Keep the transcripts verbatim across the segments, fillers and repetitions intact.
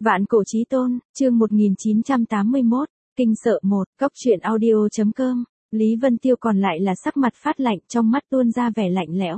Vạn cổ chí tôn, chương một nghìn chín trăm tám mươi mốt, kinh sợ một, cốc truyện audio.com, Lý Vân Tiêu còn lại là sắc mặt phát lạnh, trong mắt tuôn ra vẻ lạnh lẽo.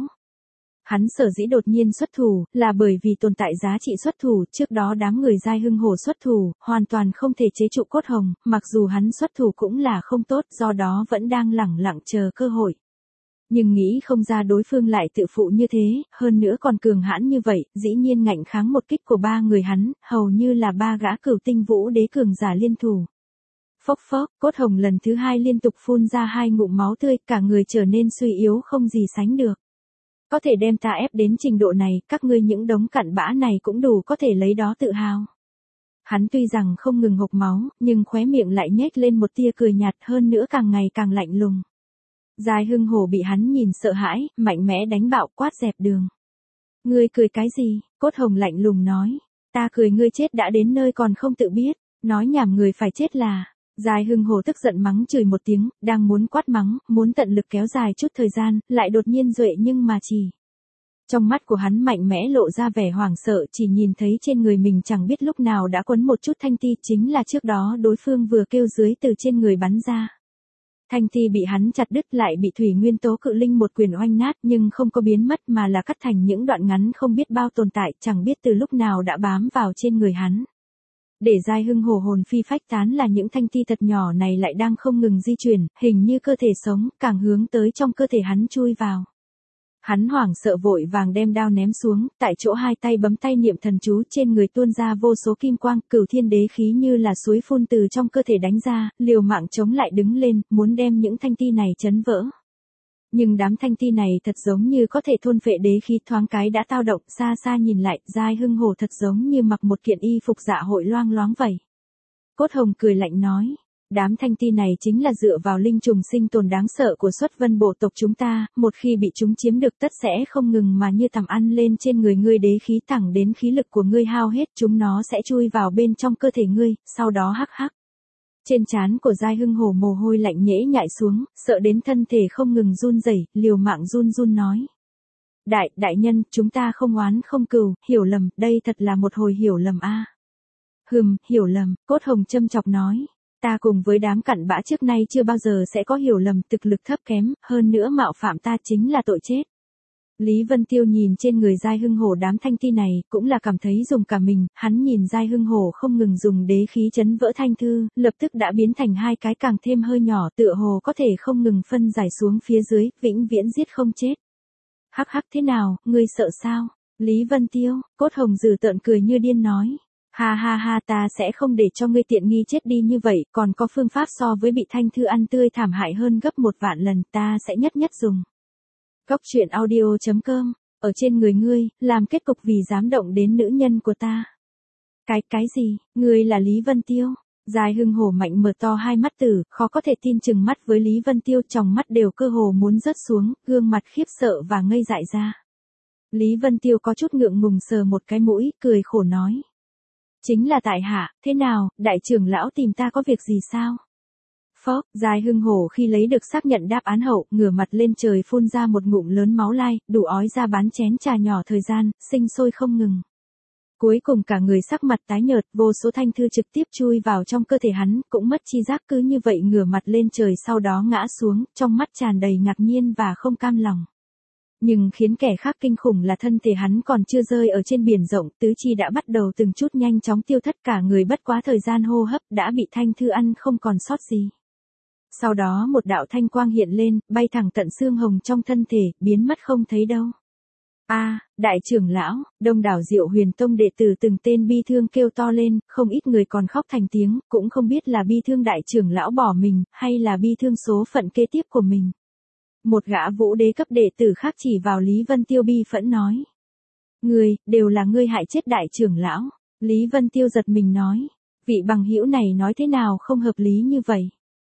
Hắn sở dĩ đột nhiên xuất thủ, là bởi vì tồn tại giá trị xuất thủ, trước đó đám người giai hưng hổ xuất thủ, hoàn toàn không thể chế trụ cốt hồng, mặc dù hắn xuất thủ cũng là không tốt, do đó vẫn đang lẳng lặng chờ cơ hội. Nhưng nghĩ không ra đối phương lại tự phụ như thế, hơn nữa còn cường hãn như vậy, dĩ nhiên ngạnh kháng một kích của ba người hắn, hầu như là ba gã cửu tinh vũ đế cường giả liên thủ. Phốc phốc, cốt hồng lần thứ hai liên tục phun ra hai ngụm máu tươi, cả người trở nên suy yếu không gì sánh được. Có thể đem ta ép đến trình độ này, các ngươi những đống cặn bã này cũng đủ có thể lấy đó tự hào. Hắn tuy rằng không ngừng hộc máu, nhưng khóe miệng lại nhếch lên một tia cười nhạt, hơn nữa càng ngày càng lạnh lùng. Giai hưng hổ bị hắn nhìn sợ hãi, mạnh mẽ đánh bạo quát dẹp đường. Ngươi cười cái gì? Cốt hồng lạnh lùng nói. Ta cười ngươi chết đã đến nơi còn không tự biết, nói nhảm người phải chết là. Giai hưng hổ tức giận mắng chửi một tiếng, đang muốn quát mắng, muốn tận lực kéo dài chút thời gian, lại đột nhiên duệ nhưng mà chỉ. Trong mắt của hắn mạnh mẽ lộ ra vẻ hoảng sợ, chỉ nhìn thấy trên người mình chẳng biết lúc nào đã quấn một chút thanh ti, chính là trước đó đối phương vừa kêu dưới từ trên người bắn ra. Thanh ti bị hắn chặt đứt lại bị thủy nguyên tố cự linh một quyền oanh nát, nhưng không có biến mất mà là cắt thành những đoạn ngắn không biết bao tồn tại, chẳng biết từ lúc nào đã bám vào trên người hắn. Để giai hưng hổ hồn phi phách tán là những thanh ti thật nhỏ này lại đang không ngừng di chuyển, hình như cơ thể sống, càng hướng tới trong cơ thể hắn chui vào. Hắn hoảng sợ vội vàng đem đao ném xuống, tại chỗ hai tay bấm tay niệm thần chú, trên người tuôn ra vô số kim quang, cửu thiên đế khí như là suối phun từ trong cơ thể đánh ra, liều mạng chống lại đứng lên, muốn đem những thanh ti này chấn vỡ. Nhưng đám thanh ti này thật giống như có thể thôn phệ đế khí, thoáng cái đã tao động, xa xa nhìn lại, giai hưng hổ thật giống như mặc một kiện y phục dạ hội loang loáng vậy. Cốt hồng cười lạnh nói. Đám thanh ti này chính là dựa vào linh trùng sinh tồn đáng sợ của xuất vân bộ tộc chúng ta, một khi bị chúng chiếm được tất sẽ không ngừng mà như tầm ăn lên trên người ngươi, đế khí thẳng đến khí lực của ngươi hao hết, chúng nó sẽ chui vào bên trong cơ thể ngươi, sau đó hắc hắc. Trên trán của giai hưng hổ mồ hôi lạnh nhễ nhại xuống, sợ đến thân thể không ngừng run rẩy, liều mạng run run nói. Đại, đại nhân, chúng ta không oán không cừu, hiểu lầm, đây thật là một hồi hiểu lầm a. À. Hừm, hiểu lầm, cốt hồng châm chọc nói. Ta cùng với đám cặn bã trước nay chưa bao giờ sẽ có hiểu lầm, thực lực thấp kém, hơn nữa mạo phạm ta chính là tội chết. Lý Vân Tiêu nhìn trên người giai hưng hổ đám thanh ti này, cũng là cảm thấy dùng cả mình, hắn nhìn giai hưng hổ không ngừng dùng đế khí chấn vỡ thanh thư, lập tức đã biến thành hai cái càng thêm hơi nhỏ, tựa hồ có thể không ngừng phân giải xuống phía dưới, vĩnh viễn giết không chết. Hắc hắc, thế nào, ngươi sợ sao? Lý Vân Tiêu, cốt hồng dữ tợn cười như điên nói. Ha ha ha, ta sẽ không để cho ngươi tiện nghi chết đi như vậy, còn có phương pháp so với bị thanh thư ăn tươi thảm hại hơn gấp một vạn lần, ta sẽ nhất nhất dùng. Cốc truyện audio.com, ở trên người ngươi, làm kết cục vì dám động đến nữ nhân của ta. Cái, cái gì, ngươi là Lý Vân Tiêu? Giai hưng hổ mạnh mở to hai mắt tử, khó có thể tin chừng mắt với Lý Vân Tiêu, tròng mắt đều cơ hồ muốn rớt xuống, gương mặt khiếp sợ và ngây dại ra. Lý Vân Tiêu có chút ngượng ngùng sờ một cái mũi, cười khổ nói. Chính là tại hạ, thế nào, đại trưởng lão tìm ta có việc gì sao? Phốc, giai hưng hổ khi lấy được xác nhận đáp án hậu, ngửa mặt lên trời phun ra một ngụm lớn máu lai, đủ ói ra bán chén trà nhỏ thời gian, sinh sôi không ngừng. Cuối cùng cả người sắc mặt tái nhợt, vô số thanh thư trực tiếp chui vào trong cơ thể hắn, cũng mất chi giác, cứ như vậy ngửa mặt lên trời sau đó ngã xuống, trong mắt tràn đầy ngạc nhiên và không cam lòng. Nhưng khiến kẻ khác kinh khủng là thân thể hắn còn chưa rơi ở trên biển rộng, tứ chi đã bắt đầu từng chút nhanh chóng tiêu thất, cả người bất quá thời gian hô hấp đã bị thanh thư ăn không còn sót gì. Sau đó một đạo thanh quang hiện lên, bay thẳng tận xương hồng trong thân thể, biến mất không thấy đâu. A, à, đại trưởng lão, đông đảo Diệu Huyền Tông đệ tử từng tên bi thương kêu to lên, không ít người còn khóc thành tiếng, cũng không biết là bi thương đại trưởng lão bỏ mình, hay là bi thương số phận kế tiếp của mình. Một gã vũ đế cấp đệ tử khác chỉ vào Lý Vân Tiêu bi phẫn nói. Ngươi, đều là ngươi hại chết đại trưởng lão. Lý Vân Tiêu giật mình nói. Vị bằng hữu này nói thế nào không hợp lý như vậy.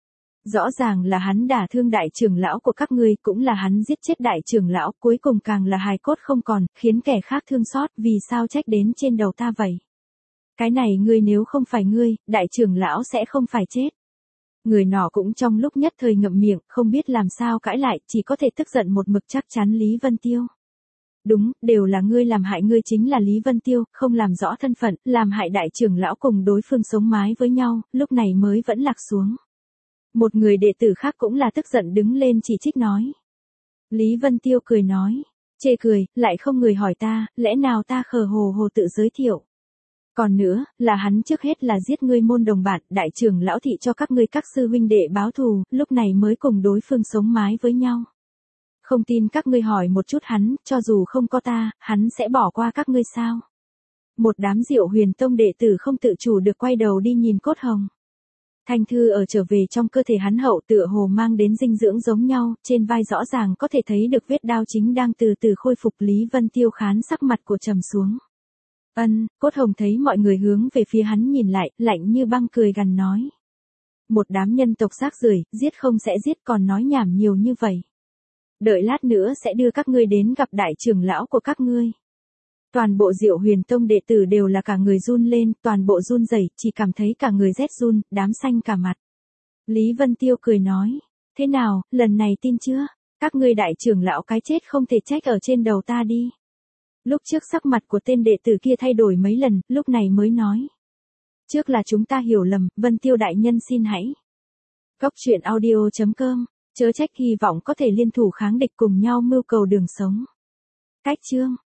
Rõ ràng là hắn đả thương đại trưởng lão của các ngươi, cũng là hắn giết chết đại trưởng lão, cuối cùng càng là hài cốt không còn, khiến kẻ khác thương xót, vì sao trách đến trên đầu ta vậy? Cái này ngươi nếu không phải ngươi, đại trưởng lão sẽ không phải chết. Người nọ cũng trong lúc nhất thời ngậm miệng, không biết làm sao cãi lại, chỉ có thể tức giận một mực chắc chắn Lý Vân Tiêu. Đúng, đều là ngươi làm hại, ngươi chính là Lý Vân Tiêu, không làm rõ thân phận, làm hại đại trưởng lão cùng đối phương sống mái với nhau, lúc này mới vẫn lạc xuống. Một người đệ tử khác cũng là tức giận đứng lên chỉ trích nói. Lý Vân Tiêu cười nói, chê cười, lại không người hỏi ta, lẽ nào ta khờ hồ hồ tự giới thiệu. Còn nữa, là hắn trước hết là giết ngươi môn đồng bạn, đại trưởng lão thị cho các ngươi các sư huynh đệ báo thù, lúc này mới cùng đối phương sống mái với nhau. Không tin các ngươi hỏi một chút hắn, cho dù không có ta, hắn sẽ bỏ qua các ngươi sao? Một đám Diệu Huyền Tông đệ tử không tự chủ được quay đầu đi nhìn Cốt Hồng. Thanh thư ở trở về trong cơ thể hắn hậu tựa hồ mang đến dinh dưỡng giống nhau, trên vai rõ ràng có thể thấy được vết đao chính đang từ từ khôi phục. Lý Vân Tiêu khán sắc mặt của trầm xuống. Ân, Cốt Hồng thấy mọi người hướng về phía hắn nhìn lại, lạnh như băng cười gằn nói. Một đám nhân tộc rác rưởi, giết không sẽ giết còn nói nhảm nhiều như vậy. Đợi lát nữa sẽ đưa các ngươi đến gặp đại trưởng lão của các ngươi. Toàn bộ Diệu Huyền Tông đệ tử đều là cả người run lên, toàn bộ run rẩy, chỉ cảm thấy cả người rét run, đám xanh cả mặt. Lý Vân Tiêu cười nói, thế nào, lần này tin chưa? Các ngươi đại trưởng lão cái chết không thể trách ở trên đầu ta đi. Lúc trước sắc mặt của tên đệ tử kia thay đổi mấy lần, lúc này mới nói. Trước là chúng ta hiểu lầm, Vân Tiêu đại nhân xin hãy. Góc truyện audio chấm com, chớ trách, hy vọng có thể liên thủ kháng địch cùng nhau mưu cầu đường sống. Cách chương